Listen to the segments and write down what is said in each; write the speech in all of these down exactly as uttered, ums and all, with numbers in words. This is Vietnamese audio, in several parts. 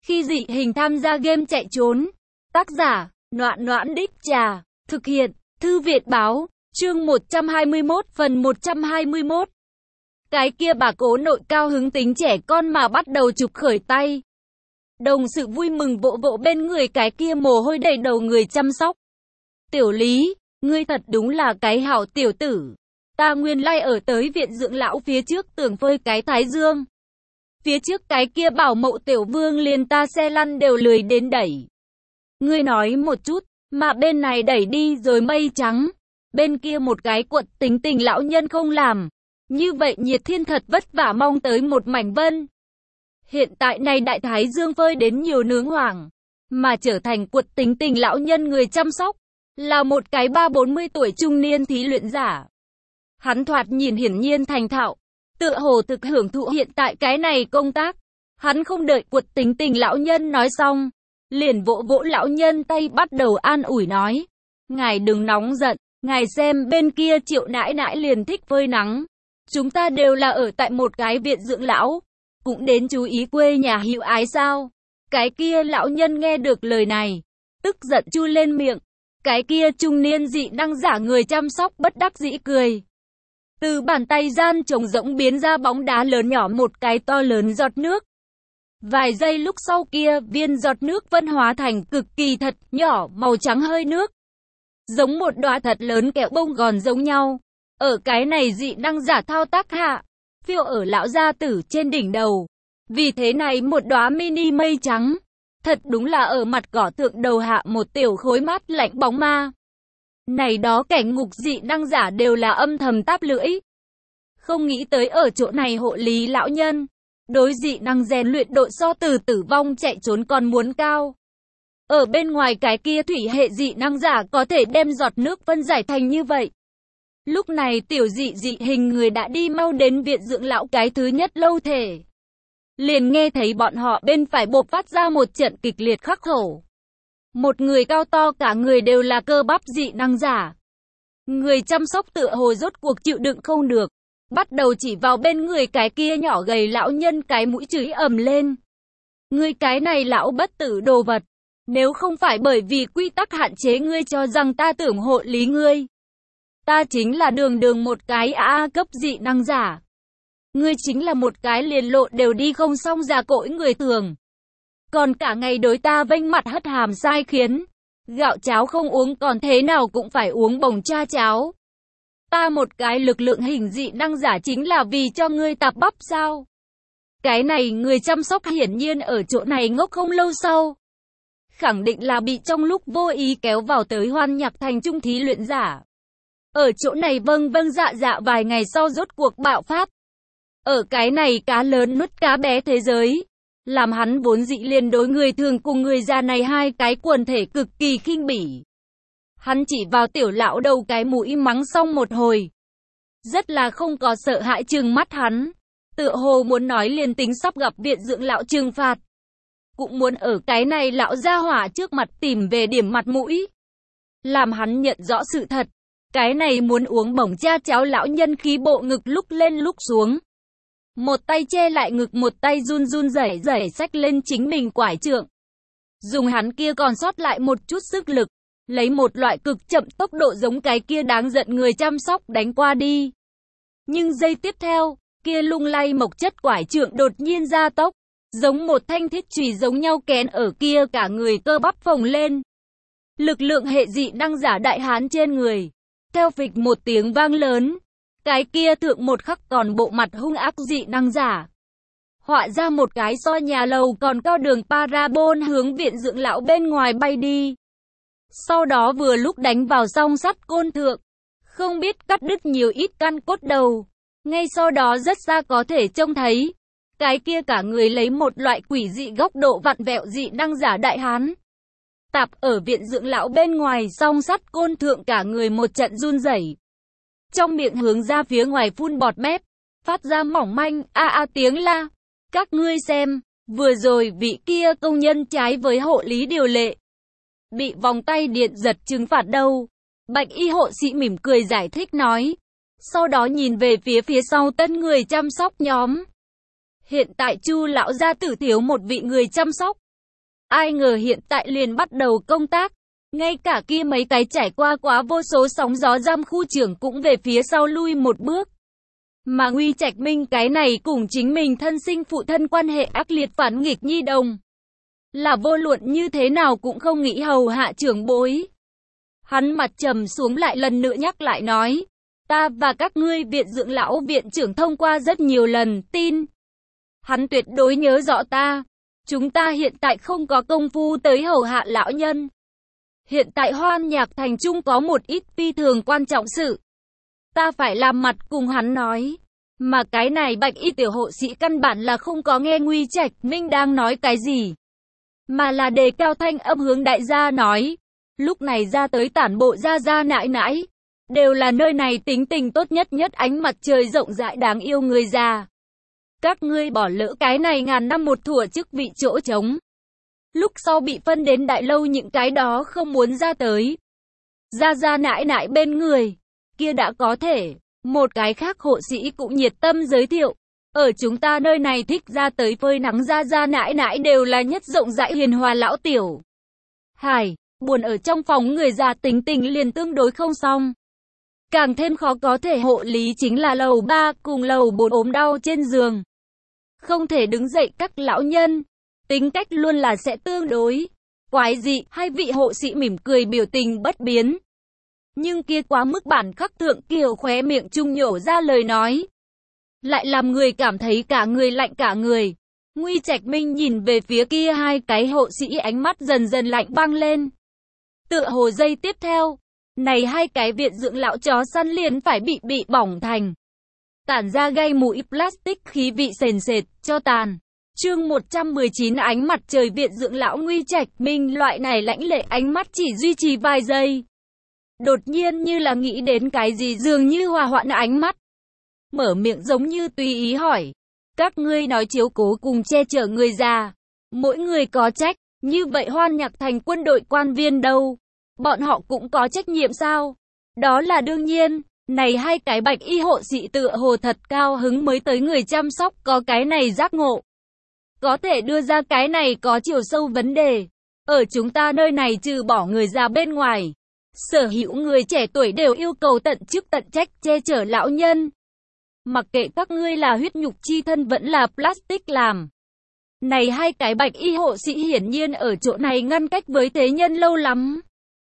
Khi dị hình tham gia game chạy trốn. Tác giả, Noãn Noãn Đích Trà. Thực hiện, Thư viện báo. Chương một trăm hai mươi mốt phần một trăm hai mươi mốt. Cái kia bà cố nội cao hứng tính trẻ con mà bắt đầu chụp khởi tay. Đồng sự vui mừng vỗ vỗ bên người cái kia mồ hôi đầy đầu người chăm sóc. Tiểu Lý, ngươi thật đúng là cái hảo tiểu tử. Ta nguyên lai ở tới viện dưỡng lão phía trước tưởng phơi cái thái dương. Phía trước cái kia bảo mậu tiểu vương liền ta xe lăn đều lười đến đẩy. Ngươi nói một chút, mà bên này đẩy đi rồi mây trắng. Bên kia một cái quật tính tình lão nhân không làm. Như vậy Nhiệt Thiên thật vất vả mong tới một mảnh vân. Hiện tại này đại thái dương phơi đến nhiều nướng hoàng. Mà trở thành quật tính tình lão nhân người chăm sóc. Là một cái ba bốn mươi tuổi trung niên thí luyện giả. Hắn thoạt nhìn hiển nhiên thành thạo. Tựa hồ thực hưởng thụ hiện tại cái này công tác. Hắn không đợi quật tính tình lão nhân nói xong. Liền vỗ vỗ lão nhân tay bắt đầu an ủi nói. Ngài đừng nóng giận. Ngài xem bên kia Triệu nãi nãi liền thích phơi nắng. Chúng ta đều là ở tại một cái viện dưỡng lão. Cũng đến chú ý quê nhà hữu ái sao. Cái kia lão nhân nghe được lời này. Tức giận chu lên miệng. Cái kia trung niên dị năng giả người chăm sóc bất đắc dĩ cười. Từ bàn tay gian trống rỗng biến ra bóng đá lớn nhỏ một cái to lớn giọt nước. Vài giây lúc sau kia viên giọt nước vân hóa thành cực kỳ thật nhỏ màu trắng hơi nước. Giống một đóa thật lớn kẹo bông gòn giống nhau. Ở cái này dị năng giả thao tác hạ. Phiêu ở lão gia tử trên đỉnh đầu. Vì thế này một đóa mini mây trắng. Thật đúng là ở mặt cỏ thượng đầu hạ một tiểu khối mát lạnh bóng ma. Này đó cảnh ngục dị năng giả đều là âm thầm táp lưỡi. Không nghĩ tới ở chỗ này hộ lý lão nhân. Đối dị năng rèn luyện độ so từ tử vong chạy trốn còn muốn cao. Ở bên ngoài cái kia thủy hệ dị năng giả có thể đem giọt nước phân giải thành như vậy. Lúc này tiểu dị dị hình người đã đi mau đến viện dưỡng lão cái thứ nhất lâu thể. Liền nghe thấy bọn họ bên phải bộc phát ra một trận kịch liệt khắc khẩu. Một người cao to cả người đều là cơ bắp dị năng giả. Người chăm sóc tựa hồ rốt cuộc chịu đựng không được. Bắt đầu chỉ vào bên người cái kia nhỏ gầy lão nhân cái mũi chửi ầm lên. Ngươi cái này lão bất tử đồ vật. Nếu không phải bởi vì quy tắc hạn chế ngươi cho rằng ta tưởng hộ lý ngươi. Ta chính là đường đường một cái a a cấp dị năng giả. Ngươi chính là một cái liền lộ đều đi không xong già cỗi người thường. Còn cả ngày đối ta vênh mặt hất hàm sai khiến. Gạo cháo không uống còn thế nào cũng phải uống bồng cha cháo. Ta một cái lực lượng hình dị năng giả chính là vì cho ngươi tạp bắp sao? Cái này người chăm sóc hiển nhiên ở chỗ này ngốc không lâu sau. Khẳng định là bị trong lúc vô ý kéo vào tới Hoan Nhạc Thành trung thí luyện giả. Ở chỗ này vâng vâng dạ dạ vài ngày sau rốt cuộc bạo phát. Ở cái này cá lớn nuốt cá bé thế giới. Làm hắn vốn dị liền đối người thường cùng người già này hai cái quần thể cực kỳ khinh bỉ. Hắn chỉ vào tiểu lão đầu cái mũi mắng xong một hồi. Rất là không có sợ hãi trừng mắt hắn. Tựa hồ muốn nói liền tính sắp gặp viện dưỡng lão trừng phạt. Cũng muốn ở cái này lão gia hỏa trước mặt tìm về điểm mặt mũi. Làm hắn nhận rõ sự thật. Cái này muốn uống bổng cha cháo lão nhân khí bộ ngực lúc lên lúc xuống. Một tay che lại ngực một tay run run rẩy rẩy xách lên chính mình quải trượng. Dùng hắn kia còn sót lại một chút sức lực. Lấy một loại cực chậm tốc độ giống cái kia đáng giận người chăm sóc đánh qua đi. Nhưng giây tiếp theo, kia lung lay mộc chất quải trượng đột nhiên ra tốc. Giống một thanh thiết chùy giống nhau kén ở kia cả người cơ bắp phồng lên. Lực lượng hệ dị năng giả đại hán trên người. Theo phịch một tiếng vang lớn. Cái kia thượng một khắc còn bộ mặt hung ác dị năng giả. Họa ra một cái so nhà lầu còn cao đường parabol hướng viện dưỡng lão bên ngoài bay đi. Sau đó vừa lúc đánh vào song sắt côn thượng. Không biết cắt đứt nhiều ít căn cốt đầu. Ngay sau đó rất xa có thể trông thấy. Cái kia cả người lấy một loại quỷ dị góc độ vặn vẹo dị năng giả đại hán. Tạp ở viện dưỡng lão bên ngoài song sắt côn thượng cả người một trận run rẩy. Trong miệng hướng ra phía ngoài phun bọt mép. Phát ra mỏng manh a a tiếng la. Các ngươi xem, vừa rồi vị kia công nhân trái với hộ lý điều lệ. Bị vòng tay điện giật trừng phạt đâu. Bạch y hộ sĩ mỉm cười giải thích nói. Sau đó nhìn về phía phía sau tân người chăm sóc nhóm. Hiện tại Chu lão gia tử thiếu một vị người chăm sóc. Ai ngờ hiện tại liền bắt đầu công tác. Ngay cả kia mấy cái trải qua quá vô số sóng gió giam khu trưởng cũng về phía sau lui một bước. Mà Nguy Trạch Minh cái này cùng chính mình thân sinh phụ thân quan hệ ác liệt phản nghịch nhi đồng. Là vô luận như thế nào cũng không nghĩ hầu hạ trưởng bối. Hắn mặt trầm xuống lại lần nữa nhắc lại nói. Ta và các ngươi viện dưỡng lão viện trưởng thông qua rất nhiều lần, tin. Hắn tuyệt đối nhớ rõ ta. Chúng ta hiện tại không có công phu tới hầu hạ lão nhân. Hiện tại Hoan Nhạc Thành Trung có một ít phi thường quan trọng sự. Ta phải làm mặt cùng hắn nói. Mà cái này Bạch Y tiểu hộ sĩ căn bản là không có nghe Nguy Trạch Minh đang nói cái gì. Mà là đề cao thanh âm hướng đại gia nói. Lúc này ra tới tản bộ ra ra nãi nãi. Đều là nơi này tính tình tốt nhất nhất ánh mặt trời rộng rãi đáng yêu người già. Các ngươi bỏ lỡ cái này ngàn năm một thủa chức vị chỗ trống. Lúc sau bị phân đến đại lâu những cái đó không muốn ra tới. Ra ra nãi nãi bên người. Kia đã có thể. Một cái khác hộ sĩ cũng nhiệt tâm giới thiệu. Ở chúng ta nơi này thích ra tới phơi nắng ra ra nãi nãi đều là nhất rộng rãi hiền hòa lão tiểu. Hải, buồn ở trong phòng người già tính tình liền tương đối không xong. Càng thêm khó có thể hộ lý chính là lầu ba cùng lầu bốn ốm đau trên giường. Không thể đứng dậy các lão nhân. Tính cách luôn là sẽ tương đối. Quái dị, hai vị hộ sĩ mỉm cười biểu tình bất biến. Nhưng kia quá mức bản khắc thượng kiều khóe miệng trung nhổ ra lời nói. Lại làm người cảm thấy cả người lạnh cả người. Nguy Trạch Minh nhìn về phía kia hai cái hộ sĩ ánh mắt dần dần lạnh băng lên. Tựa hồ giây tiếp theo. Này hai cái viện dưỡng lão chó săn liền phải bị bị bỏng thành. Tản ra gây mùi plastic khí vị sền sệt, cho tàn. Chương một trăm mười chín ánh mặt trời viện dưỡng lão Nguy Trạch Minh loại này lãnh lệ ánh mắt chỉ duy trì vài giây. Đột nhiên như là nghĩ đến cái gì dường như hòa hoãn ánh mắt. Mở miệng giống như tùy ý hỏi. Các ngươi nói chiếu cố cùng che chở người già. Mỗi người có trách, như vậy Hoan Nhạc Thành quân đội quan viên đâu? Bọn họ cũng có trách nhiệm sao? Đó là đương nhiên. Này hai cái Bạch Y hộ sĩ tựa hồ thật cao hứng mới tới người chăm sóc có cái này giác ngộ. Có thể đưa ra cái này có chiều sâu vấn đề. Ở chúng ta nơi này trừ bỏ người già bên ngoài. Sở hữu người trẻ tuổi đều yêu cầu tận chức tận trách che chở lão nhân. Mặc kệ các ngươi là huyết nhục chi thân vẫn là plastic làm. Này hai cái Bạch Y hộ sĩ hiển nhiên ở chỗ này ngăn cách với thế nhân lâu lắm.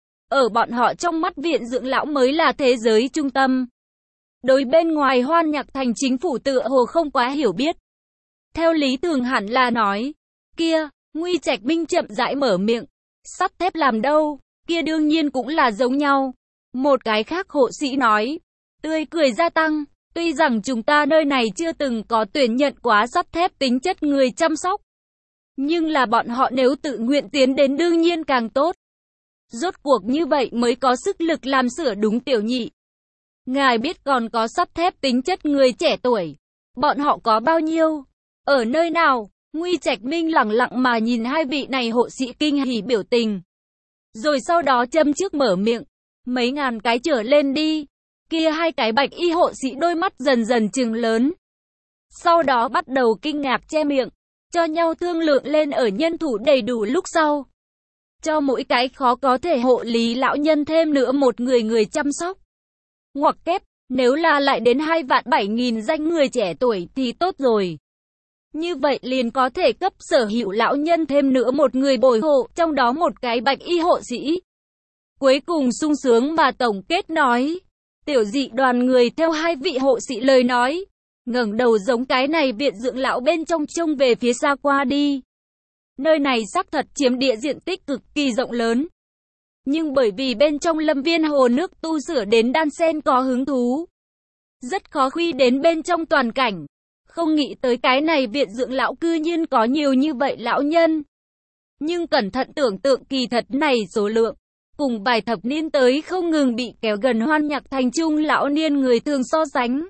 Ở bọn họ trong mắt viện dưỡng lão mới là thế giới trung tâm. Đối bên ngoài Hoan Nhạc Thành chính phủ tựa hồ không quá hiểu biết. Theo lý thường hẳn là nói. Kia, Nguy Trạch Minh chậm rãi mở miệng. Sắt thép làm đâu, kia đương nhiên cũng là giống nhau. Một cái khác hộ sĩ nói. Tươi cười gia tăng. Tuy rằng chúng ta nơi này chưa từng có tuyển nhận quá sắt thép tính chất người chăm sóc. Nhưng là bọn họ nếu tự nguyện tiến đến đương nhiên càng tốt. Rốt cuộc như vậy mới có sức lực làm sửa đúng tiểu nhị. Ngài biết còn có sắt thép tính chất người trẻ tuổi. Bọn họ có bao nhiêu? Ở nơi nào? Nguy Trạch Minh lặng lặng mà nhìn hai vị này hộ sĩ kinh hỉ biểu tình. Rồi sau đó châm trước mở miệng. Mấy ngàn cái trở lên đi. Kia hai cái Bạch Y hộ sĩ đôi mắt dần dần trừng lớn. Sau đó bắt đầu kinh ngạc che miệng. Cho nhau thương lượng lên ở nhân thủ đầy đủ lúc sau. Cho mỗi cái khó có thể hộ lý lão nhân thêm nữa một người người chăm sóc. Ngoặc kép, nếu là lại đến hai vạn bảy nghìn danh người trẻ tuổi thì tốt rồi. Như vậy liền có thể cấp sở hữu lão nhân thêm nữa một người bồi hộ, trong đó một cái Bạch Y hộ sĩ. Cuối cùng sung sướng mà tổng kết nói. Tiểu dị đoàn người theo hai vị hộ sĩ lời nói. Ngẩng đầu giống cái này viện dưỡng lão bên trong trông về phía xa qua đi. Nơi này xác thật chiếm địa diện tích cực kỳ rộng lớn. Nhưng bởi vì bên trong lâm viên hồ nước tu sửa đến đan sen có hứng thú. Rất khó khuy đến bên trong toàn cảnh. Không nghĩ tới cái này viện dưỡng lão cư nhiên có nhiều như vậy lão nhân. Nhưng cẩn thận tưởng tượng kỳ thật này số lượng. Cùng vài thập niên tới không ngừng bị kéo gần Hoan Nhạc Thành Trung lão niên người thường so sánh.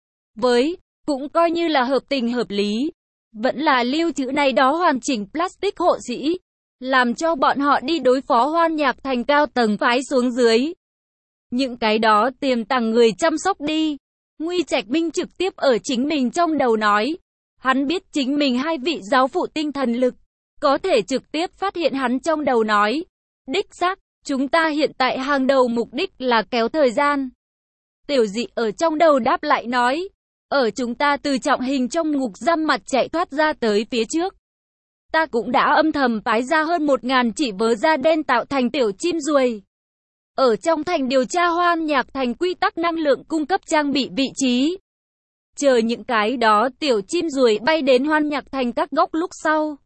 Với, cũng coi như là hợp tình hợp lý. Vẫn là lưu trữ này đó hoàn chỉnh plastic hộ sĩ. Làm cho bọn họ đi đối phó Hoan Nhạc Thành cao tầng phái xuống dưới. Những cái đó tiềm tàng người chăm sóc đi. Nguy Trạch Minh trực tiếp ở chính mình trong đầu nói. Hắn biết chính mình hai vị giáo phụ tinh thần lực. có thể trực tiếp phát hiện hắn trong đầu nói. Đích xác, chúng ta hiện tại hàng đầu mục đích là kéo thời gian. Tiểu Dị ở trong đầu đáp lại nói. Ở chúng ta từ trọng hình trong ngục giam mặt chạy thoát ra tới phía trước. Ta cũng đã âm thầm phái ra hơn một ngàn chỉ vớ da đen tạo thành tiểu chim ruồi. Ở trong thành điều tra hoan nhạc thành quy tắc năng lượng cung cấp trang bị vị trí. Chờ những cái đó tiểu chim ruồi bay đến hoan nhạc thành các góc lúc sau.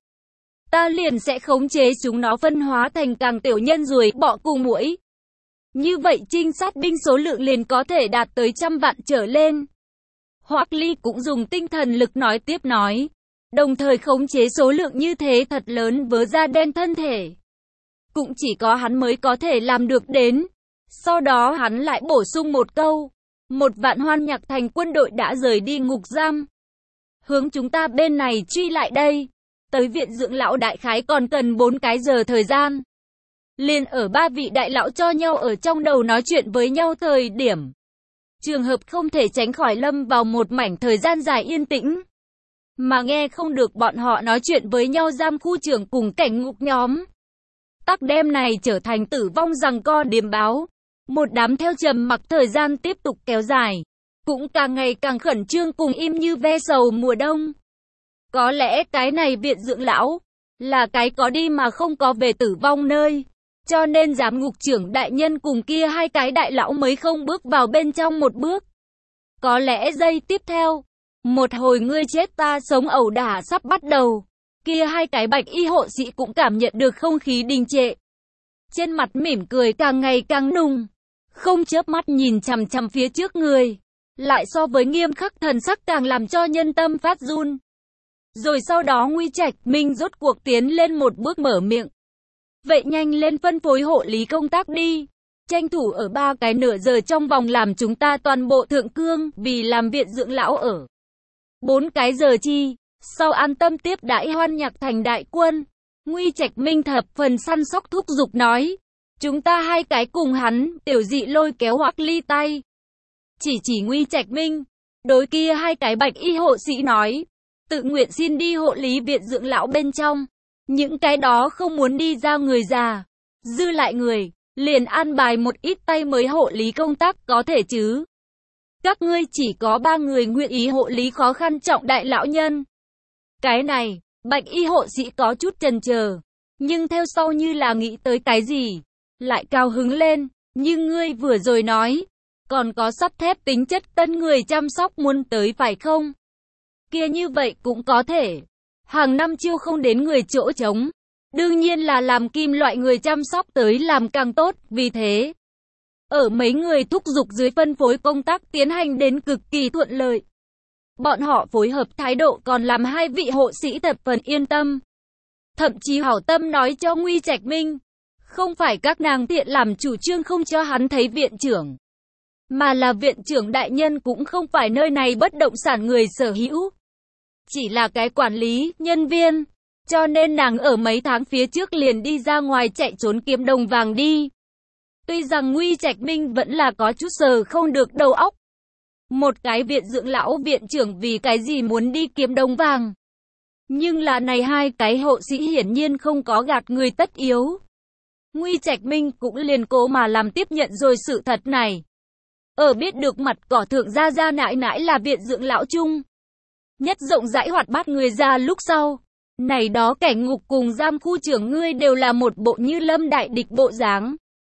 Ta liền sẽ khống chế chúng nó phân hóa thành càng tiểu nhân ruồi bọ cùng muỗi. Như vậy trinh sát binh số lượng liền có thể đạt tới trăm vạn trở lên. Hoắc Ly cũng dùng tinh thần lực nói tiếp nói. Đồng thời khống chế số lượng như thế thật lớn vớ da đen thân thể. Cũng chỉ có hắn mới có thể làm được đến. Sau đó hắn lại bổ sung một câu. Một vạn hoan nhạc thành quân đội đã rời đi ngục giam. Hướng chúng ta bên này truy lại đây. Tới viện dưỡng lão đại khái còn cần bốn cái giờ thời gian. Liền ở ba vị đại lão cho nhau ở trong đầu nói chuyện với nhau thời điểm. Trường hợp không thể tránh khỏi lâm vào một mảnh thời gian dài yên tĩnh. Mà nghe không được bọn họ nói chuyện với nhau giam khu trưởng cùng cảnh ngục nhóm. Tắc đêm này trở thành tử vong giằng co điềm báo. Một đám theo trầm mặc thời gian tiếp tục kéo dài. Cũng càng ngày càng khẩn trương cùng im như ve sầu mùa đông. Có lẽ cái này viện dưỡng lão là cái có đi mà không có về tử vong nơi. Cho nên giám ngục trưởng đại nhân cùng kia hai cái đại lão mới không bước vào bên trong một bước. Có lẽ giây tiếp theo, một hồi ngươi chết ta sống ẩu đả sắp bắt đầu. Kia hai cái bạch y hộ sĩ cũng cảm nhận được không khí đình trệ. Trên mặt mỉm cười càng ngày càng nùng. Không chớp mắt nhìn chằm chằm phía trước người. Lại so với nghiêm khắc thần sắc càng làm cho nhân tâm phát run. Rồi sau đó Nguy Trạch Minh rốt cuộc tiến lên một bước mở miệng. Vậy nhanh lên phân phối hộ lý công tác đi. Tranh thủ ở ba cái nửa giờ trong vòng làm chúng ta toàn bộ thượng cương vì làm viện dưỡng lão ở. Bốn cái giờ chi, sau an tâm tiếp đãi hoan nhạc thành đại quân. Nguy Trạch Minh thập phần săn sóc thúc giục nói. Chúng ta hai cái cùng hắn, Tiểu Dị lôi kéo Hoắc Ly tay. Chỉ chỉ Nguy Trạch Minh, đối kia hai cái bạch y hộ sĩ nói. Tự nguyện xin đi hộ lý viện dưỡng lão bên trong. Những cái đó không muốn đi ra người già. Dư lại người, liền an bài một ít tay mới hộ lý công tác có thể chứ. Các ngươi chỉ có ba người nguyện ý hộ lý khó khăn trọng đại lão nhân. Cái này, bạch y hộ sĩ có chút chần chờ. Nhưng theo sau như là nghĩ tới cái gì. Lại cao hứng lên, nhưng ngươi vừa rồi nói. Còn có sắt thép tính chất tân người chăm sóc muốn tới phải không? Kia như vậy cũng có thể. Hàng năm chiêu không đến người chỗ trống. Đương nhiên là làm kim loại người chăm sóc tới làm càng tốt, vì thế. Ở mấy người thúc giục dưới phân phối công tác tiến hành đến cực kỳ thuận lợi. Bọn họ phối hợp thái độ còn làm hai vị hộ sĩ thập phần yên tâm. Thậm chí hảo tâm nói cho Nguy Trạch Minh. Không phải các nàng thiện làm chủ trương không cho hắn thấy viện trưởng. Mà là viện trưởng đại nhân cũng không phải nơi này bất động sản người sở hữu. Chỉ là cái quản lý, nhân viên. Cho nên nàng ở mấy tháng phía trước liền đi ra ngoài chạy trốn kiếm đồng vàng đi. Tuy rằng Nguy Trạch Minh vẫn là có chút sờ không được đầu óc. Một cái viện dưỡng lão viện trưởng vì cái gì muốn đi kiếm đồng vàng. Nhưng là này hai cái hộ sĩ hiển nhiên không có gạt người tất yếu. Nguy Trạch Minh cũng liền cố mà làm tiếp nhận rồi sự thật này. Ở biết được mặt cỏ thượng gia gia nãi nãi là viện dưỡng lão chung. Nhất rộng rãi hoạt bát người ra lúc sau. Này đó cảnh ngục cùng giam khu trưởng ngươi đều là một bộ như lâm đại địch bộ dáng.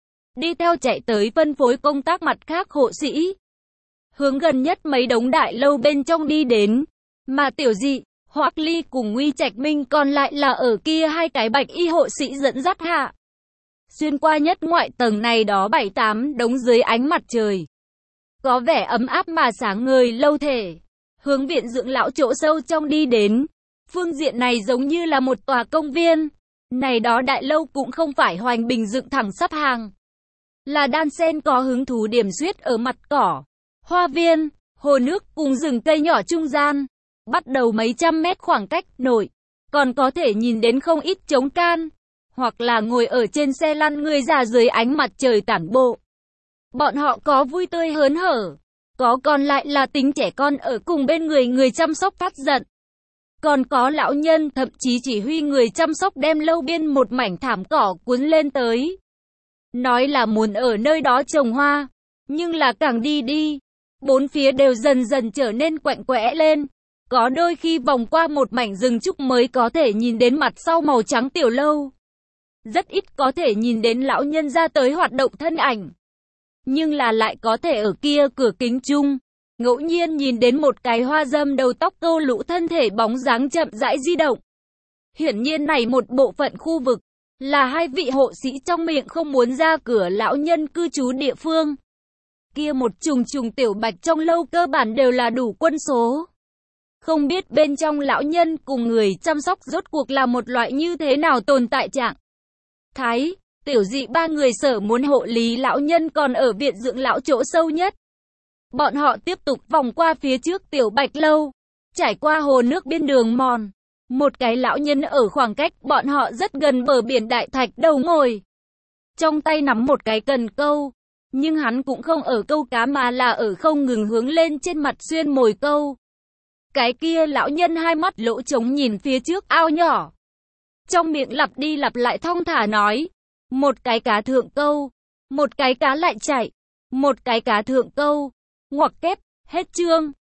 Đi theo chạy tới phân phối công tác mặt khác hộ sĩ. Hướng gần nhất mấy đống đại lâu bên trong đi đến. Mà Tiểu Dị, Hoắc Ly cùng Nguy Trạch Minh còn lại là ở kia hai cái bạch y hộ sĩ dẫn dắt hạ. Xuyên qua nhất ngoại tầng này đó bảy tám đống dưới ánh mặt trời. Có vẻ ấm áp mà sáng ngời lâu thể. Hướng viện dưỡng lão chỗ sâu trong đi đến. Phương diện này giống như là một tòa công viên. Này đó đại lâu cũng không phải hoành bình dựng thẳng sắp hàng. Là đan sen có hứng thú điểm xuyết ở mặt cỏ. Hoa viên, hồ nước cùng rừng cây nhỏ trung gian. Bắt đầu mấy trăm mét khoảng cách nổi. Còn có thể nhìn đến không ít trống can. Hoặc là ngồi ở trên xe lăn người già dưới ánh mặt trời tản bộ. Bọn họ có vui tươi hớn hở. Có còn lại là tính trẻ con ở cùng bên người người chăm sóc phát giận. Còn có lão nhân thậm chí chỉ huy người chăm sóc đem lâu biên một mảnh thảm cỏ cuốn lên tới. Nói là muốn ở nơi đó trồng hoa, nhưng là càng đi đi, bốn phía đều dần dần trở nên quạnh quẽ lên. Có đôi khi vòng qua một mảnh rừng trúc mới có thể nhìn đến mặt sau màu trắng tiểu lâu. Rất ít có thể nhìn đến lão nhân ra tới hoạt động thân ảnh. Nhưng là lại có thể ở kia cửa kính chung, ngẫu nhiên nhìn đến một cái hoa dâm đầu tóc câu lũ thân thể bóng dáng chậm rãi di động. Hiển nhiên này một bộ phận khu vực, là hai vị hộ sĩ trong miệng không muốn ra cửa lão nhân cư trú địa phương. Kia một trùng trùng tiểu bạch trong lâu cơ bản đều là đủ quân số. Không biết bên trong lão nhân cùng người chăm sóc rốt cuộc là một loại như thế nào tồn tại trạng. Thái, tiểu dị ba người sở muốn hộ lý lão nhân còn ở viện dưỡng lão chỗ sâu nhất. Bọn họ tiếp tục vòng qua phía trước tiểu bạch lâu, trải qua hồ nước bên đường mòn. Một cái lão nhân ở khoảng cách bọn họ rất gần bờ biển đại thạch đầu ngồi. Trong tay nắm một cái cần câu, nhưng hắn cũng không ở câu cá mà là ở không ngừng hướng lên trên mặt xuyên mồi câu. Cái kia lão nhân hai mắt lỗ trống nhìn phía trước ao nhỏ. Trong miệng lặp đi lặp lại thong thả nói. Một cái cá thượng câu. Một cái cá lại chạy. Một cái cá thượng câu. Ngoặc kép. Hết chương.